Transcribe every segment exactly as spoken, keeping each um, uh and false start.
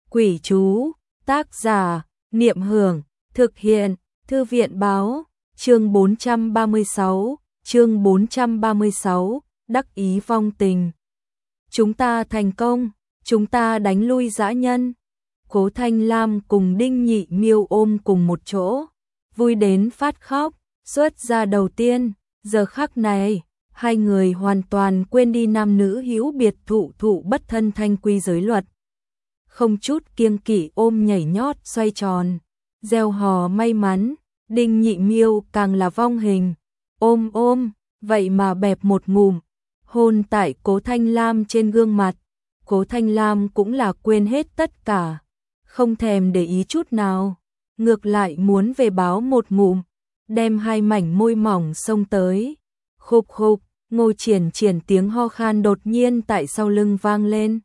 Quỷ chú, tác giả, Niệm Hưởng, thực hiện, Thư viện báo, chương bốn trăm ba mươi sáu, chương bốn trăm ba mươi sáu, đắc ý vong tình. Chúng ta thành công, chúng ta đánh lui dã nhân. Cố Thanh Lam cùng Đinh Nhị Miêu ôm cùng một chỗ, vui đến phát khóc, xuất ra đầu tiên, giờ khắc này, hai người hoàn toàn quên đi nam nữ hữu biệt thụ thụ bất thân thanh quy giới luật. Không chút kiêng kỵ ôm nhảy nhót xoay tròn, gieo hò may mắn, Đinh Nhị Miêu càng là vong hình, ôm ôm, vậy mà bẹp một ngụm, hôn tại Cố Thanh Lam trên gương mặt. Cố Thanh Lam cũng là quên hết tất cả, không thèm để ý chút nào, ngược lại muốn về báo một ngụm, đem hai mảnh môi mỏng xông tới. Khục khục, Ngô Triển Triển tiếng ho khan đột nhiên tại sau lưng vang lên.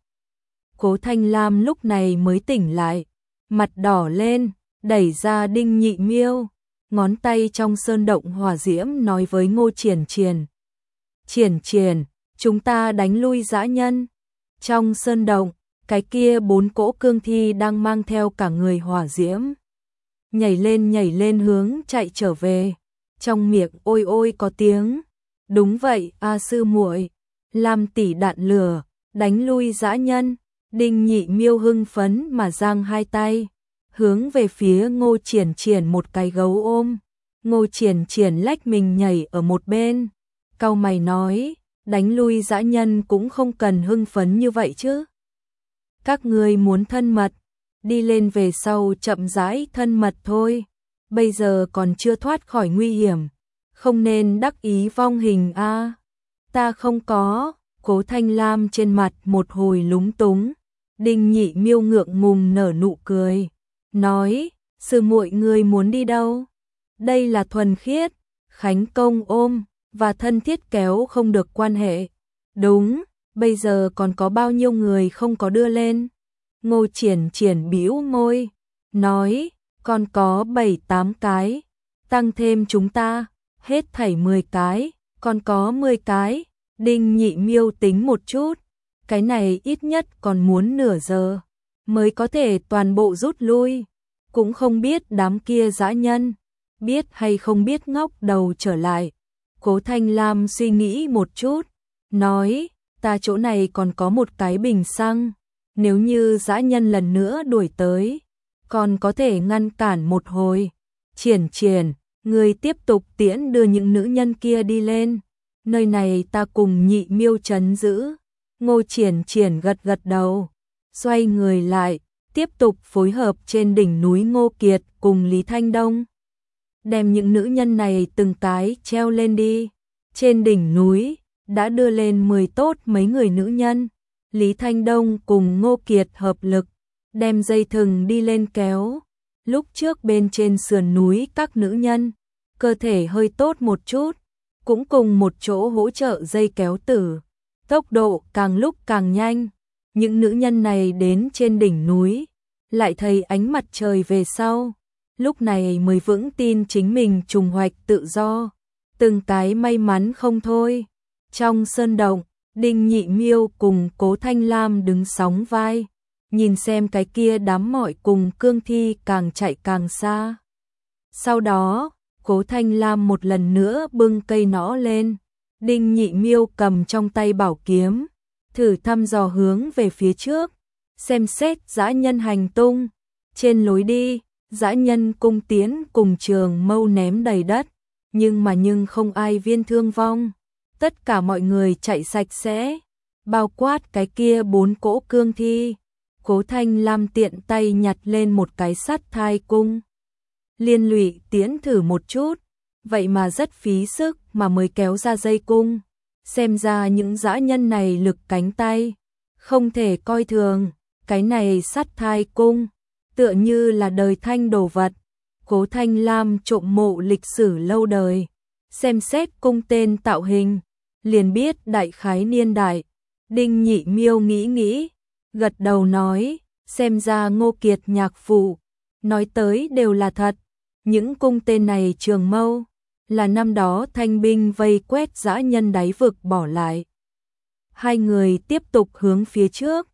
Cố Thanh Lam lúc này mới tỉnh lại, mặt đỏ lên, đẩy ra Đinh Nhị Miêu, ngón tay trong sơn động hỏa diễm nói với Ngô Triển Triển. Triển Triển, chúng ta đánh lui dã nhân. Trong sơn động, cái kia bốn cỗ cương thi đang mang theo cả người hỏa diễm. Nhảy lên nhảy lên hướng chạy trở về, trong miệng ôi ôi có tiếng. Đúng vậy, a sư muội, Lam tỷ đạn lửa, đánh lui dã nhân. Đinh Nhị Miêu hưng phấn mà giang hai tay, hướng về phía Ngô Triển Triển một cái gấu ôm. Ngô Triển Triển lách mình nhảy ở một bên, cau mày nói, đánh lui dã nhân cũng không cần hưng phấn như vậy chứ. Các ngươi muốn thân mật, đi lên về sau chậm rãi thân mật thôi, bây giờ còn chưa thoát khỏi nguy hiểm, không nên đắc ý vong hình a. À. Ta không có. Cố Thanh Lam trên mặt một hồi lúng túng. Đinh Nhị Miêu ngượng ngùng nở nụ cười, nói, sư muội ngươi muốn đi đâu? Đây là thuần khiết, khánh công ôm, và thân thiết kéo không được quan hệ. Đúng, bây giờ còn có bao nhiêu người không có đưa lên? Ngô Triển Triển bĩu môi, nói, còn có bảy tám cái, tăng thêm chúng ta, hết thảy mười cái, còn có mười cái. Đinh Nhị Miêu tính một chút, cái này ít nhất còn muốn nửa giờ mới có thể toàn bộ rút lui, cũng không biết đám kia dã nhân biết hay không biết ngóc đầu trở lại. Cố Thanh Lam suy nghĩ một chút, nói, ta chỗ này còn có một cái bình xăng, nếu như dã nhân lần nữa đuổi tới, còn có thể ngăn cản một hồi. Triển Triển, người tiếp tục tiễn đưa những nữ nhân kia đi lên, nơi này ta cùng Nhị Miêu trấn giữ. Ngô Triển Triển gật gật đầu, xoay người lại, tiếp tục phối hợp trên đỉnh núi Ngô Kiệt cùng Lý Thanh Đông. Đem những nữ nhân này từng cái treo lên đi. Trên đỉnh núi, đã đưa lên mười tốt mấy người nữ nhân. Lý Thanh Đông cùng Ngô Kiệt hợp lực, đem dây thừng đi lên kéo. Lúc trước bên trên sườn núi các nữ nhân, cơ thể hơi tốt một chút, cũng cùng một chỗ hỗ trợ dây kéo tử. Tốc độ càng lúc càng nhanh, những nữ nhân này đến trên đỉnh núi, lại thấy ánh mặt trời về sau, lúc này mới vững tin chính mình trùng hoạch tự do, từng cái may mắn không thôi. Trong sơn động, Đinh Nhị Miêu cùng Cố Thanh Lam đứng sóng vai, nhìn xem cái kia đám mọi cùng cương thi càng chạy càng xa. Sau đó, Cố Thanh Lam một lần nữa bưng cây nõ lên. Đinh Nhị Miêu cầm trong tay bảo kiếm, thử thăm dò hướng về phía trước, xem xét dã nhân hành tung. Trên lối đi, dã nhân cung tiến cùng trường mâu ném đầy đất, nhưng mà nhưng không ai viên thương vong. Tất cả mọi người chạy sạch sẽ, bao quát cái kia bốn cỗ cương thi. Cố Thanh Lam tiện tay nhặt lên một cái sắt thai cung, liên lụy tiến thử một chút, vậy mà rất phí sức mà mới kéo ra dây cung. Xem ra những dã nhân này lực cánh tay không thể coi thường, cái này sắt thai cung tựa như là đời Thanh đồ vật. Cố Thanh Lam trộm mộ lịch sử lâu đời, xem xét cung tên tạo hình, liền biết đại khái niên đại. Đinh Nhị Miêu nghĩ nghĩ, gật đầu nói, xem ra Ngô Kiệt nhạc phụ nói tới đều là thật. Những cung tên này trường mâu là năm đó thanh binh vây quét dã nhân đáy vực bỏ lại. Hai người tiếp tục hướng phía trước,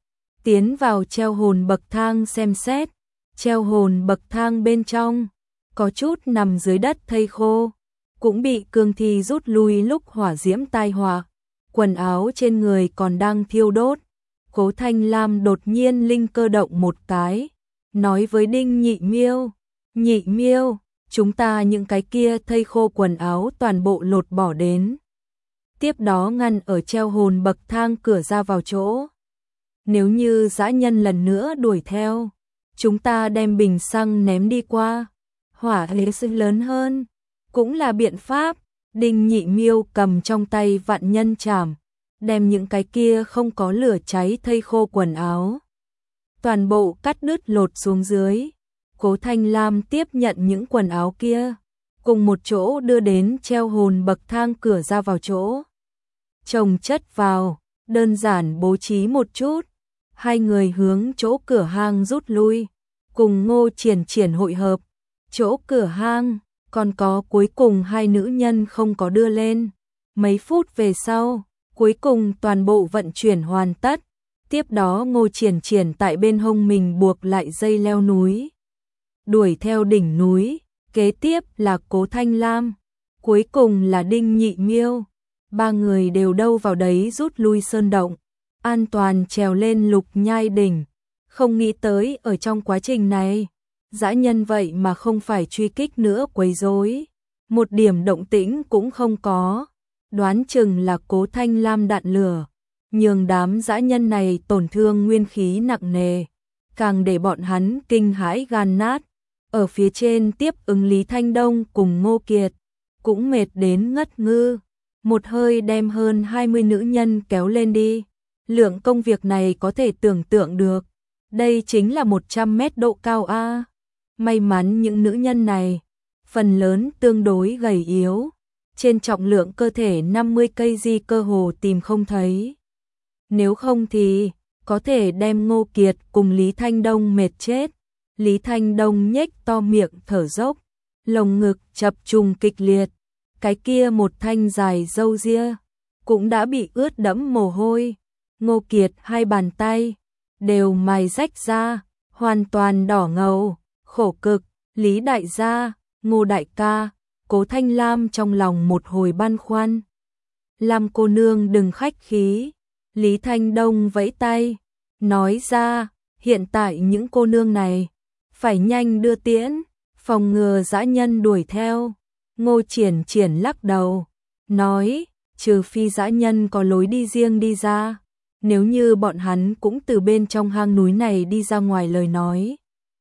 tiến vào treo hồn bậc thang xem xét. Treo hồn bậc thang bên trong, có chút nằm dưới đất thây khô, cũng bị cương thi rút lui lúc hỏa diễm tai họa, quần áo trên người còn đang thiêu đốt. Cố Thanh Lam đột nhiên linh cơ động một cái, nói với Đinh Nhị Miêu, Nhị Miêu, chúng ta những cái kia thây khô quần áo toàn bộ lột bỏ đến. Tiếp đó ngăn ở treo hồn bậc thang cửa ra vào chỗ. Nếu như dã nhân lần nữa đuổi theo, chúng ta đem bình xăng ném đi qua, hỏa thế sẽ lớn hơn, cũng là biện pháp. Đinh Nhị Miêu cầm trong tay vạn nhân chảm, đem những cái kia không có lửa cháy thây khô quần áo toàn bộ cắt đứt lột xuống dưới. Cố Thanh Lam tiếp nhận những quần áo kia, cùng một chỗ đưa đến treo hồn bậc thang cửa ra vào chỗ. Chồng chất vào, đơn giản bố trí một chút, hai người hướng chỗ cửa hang rút lui, cùng Ngô Triển Triển hội hợp. Chỗ cửa hang, còn có cuối cùng hai nữ nhân không có đưa lên. Mấy phút về sau, cuối cùng toàn bộ vận chuyển hoàn tất. Tiếp đó Ngô Triển Triển tại bên hông mình buộc lại dây leo núi, đuổi theo đỉnh núi. Kế tiếp là Cố Thanh Lam, cuối cùng là Đinh Nhị Miêu. Ba người đều đâu vào đấy rút lui sơn động, an toàn trèo lên Lục Nhai đỉnh. Không nghĩ tới ở trong quá trình này, dã nhân vậy mà không phải truy kích nữa quấy rối, một điểm động tĩnh cũng không có. Đoán chừng là Cố Thanh Lam đạn lửa, nhường đám dã nhân này tổn thương nguyên khí nặng nề, càng để bọn hắn kinh hãi gan nát. Ở phía trên tiếp ứng Lý Thanh Đông cùng Ngô Kiệt, cũng mệt đến ngất ngư, một hơi đem hơn hai mươi nữ nhân kéo lên đi. Lượng công việc này có thể tưởng tượng được, đây chính là một trăm mét độ cao a. May mắn những nữ nhân này, phần lớn tương đối gầy yếu, trên trọng lượng cơ thể năm mươi cây di cơ hồ tìm không thấy. Nếu không thì, có thể đem Ngô Kiệt cùng Lý Thanh Đông mệt chết. Lý Thanh Đông nhếch to miệng thở dốc, lồng ngực chập trùng kịch liệt, cái kia một thanh dài râu ria cũng đã bị ướt đẫm mồ hôi. Ngô Kiệt hai bàn tay đều mài rách ra, hoàn toàn đỏ ngầu, khổ cực. Lý đại gia, Ngô đại ca, Cố Thanh Lam trong lòng một hồi băn khoăn. Lam cô nương đừng khách khí. Lý Thanh Đông vẫy tay, nói ra, hiện tại những cô nương này phải nhanh đưa tiễn, phòng ngừa dã nhân đuổi theo. Ngô Triển Triển lắc đầu, nói, trừ phi dã nhân có lối đi riêng đi ra, nếu như bọn hắn cũng từ bên trong hang núi này đi ra ngoài lời nói,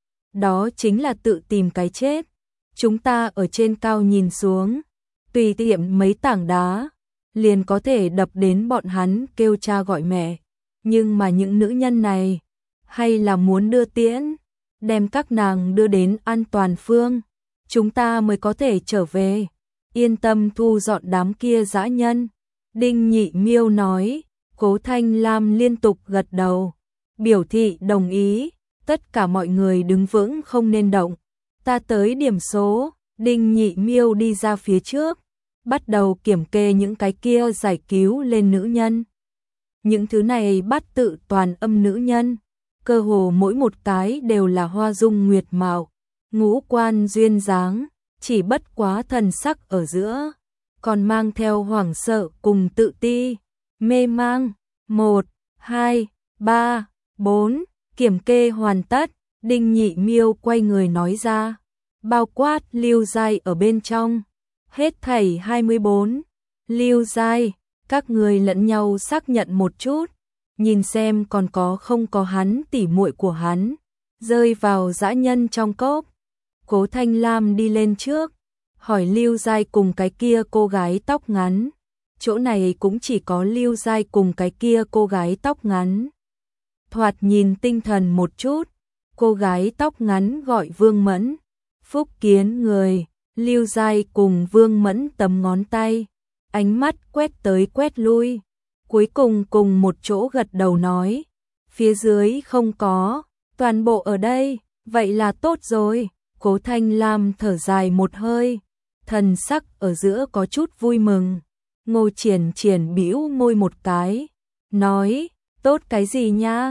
đó chính là tự tìm cái chết. Chúng ta ở trên cao nhìn xuống, tùy tiện mấy tảng đá, liền có thể đập đến bọn hắn kêu cha gọi mẹ. Nhưng mà những nữ nhân này, hay là muốn đưa tiễn, đem các nàng đưa đến an toàn phương, chúng ta mới có thể trở về. Yên tâm thu dọn đám kia dã nhân. Đinh Nhị Miêu nói. Cố Thanh Lam liên tục gật đầu, biểu thị đồng ý. Tất cả mọi người đứng vững không nên động. Ta tới điểm số. Đinh Nhị Miêu đi ra phía trước, bắt đầu kiểm kê những cái kia giải cứu lên nữ nhân. Những thứ này bắt tự toàn âm nữ nhân, cơ hồ mỗi một cái đều là hoa dung nguyệt mạo, ngũ quan duyên dáng, chỉ bất quá thần sắc ở giữa còn mang theo hoảng sợ cùng tự ti, mê mang. Một, hai, ba, bốn, kiểm kê hoàn tất. Đinh Nhị Miêu quay người nói ra, bao quát Lưu Giai ở bên trong, hết thảy hai mươi bốn. Lưu Giai, các người lẫn nhau xác nhận một chút, nhìn xem còn có không có hắn tỉ muội của hắn rơi vào dã nhân trong cốc. Cố Thanh Lam đi lên trước, hỏi Lưu Giai cùng cái kia cô gái tóc ngắn. Chỗ này cũng chỉ có Lưu Giai cùng cái kia cô gái tóc ngắn. Thoạt nhìn tinh thần một chút, cô gái tóc ngắn gọi Vương Mẫn. Phúc kiến người, Lưu Giai cùng Vương Mẫn tấm ngón tay, ánh mắt quét tới quét lui, cuối cùng cùng một chỗ gật đầu nói, phía dưới không có, toàn bộ ở đây, vậy là tốt rồi. Cố Thanh Lam thở dài một hơi, thần sắc ở giữa có chút vui mừng. Ngô Triển Triển bĩu môi một cái, nói, tốt cái gì nha,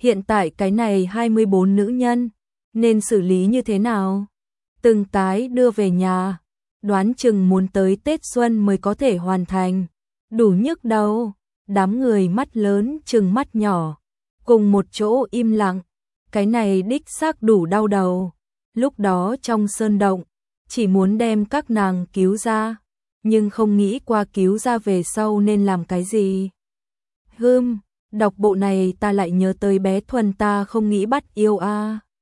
Hiện tại cái này hai mươi bốn nữ nhân, nên xử lý như thế nào? Từng cái đưa về nhà, đoán chừng muốn tới Tết Xuân mới có thể hoàn thành. Đủ nhức đầu, đám người mắt lớn chừng mắt nhỏ, cùng một chỗ im lặng. Cái này đích xác đủ đau đầu. Lúc đó trong sơn động, chỉ muốn đem các nàng cứu ra, nhưng không nghĩ qua cứu ra về sau nên làm cái gì. Hừm, đọc bộ này ta lại nhớ tới bé Thuần ta không nghĩ bắt yêu a.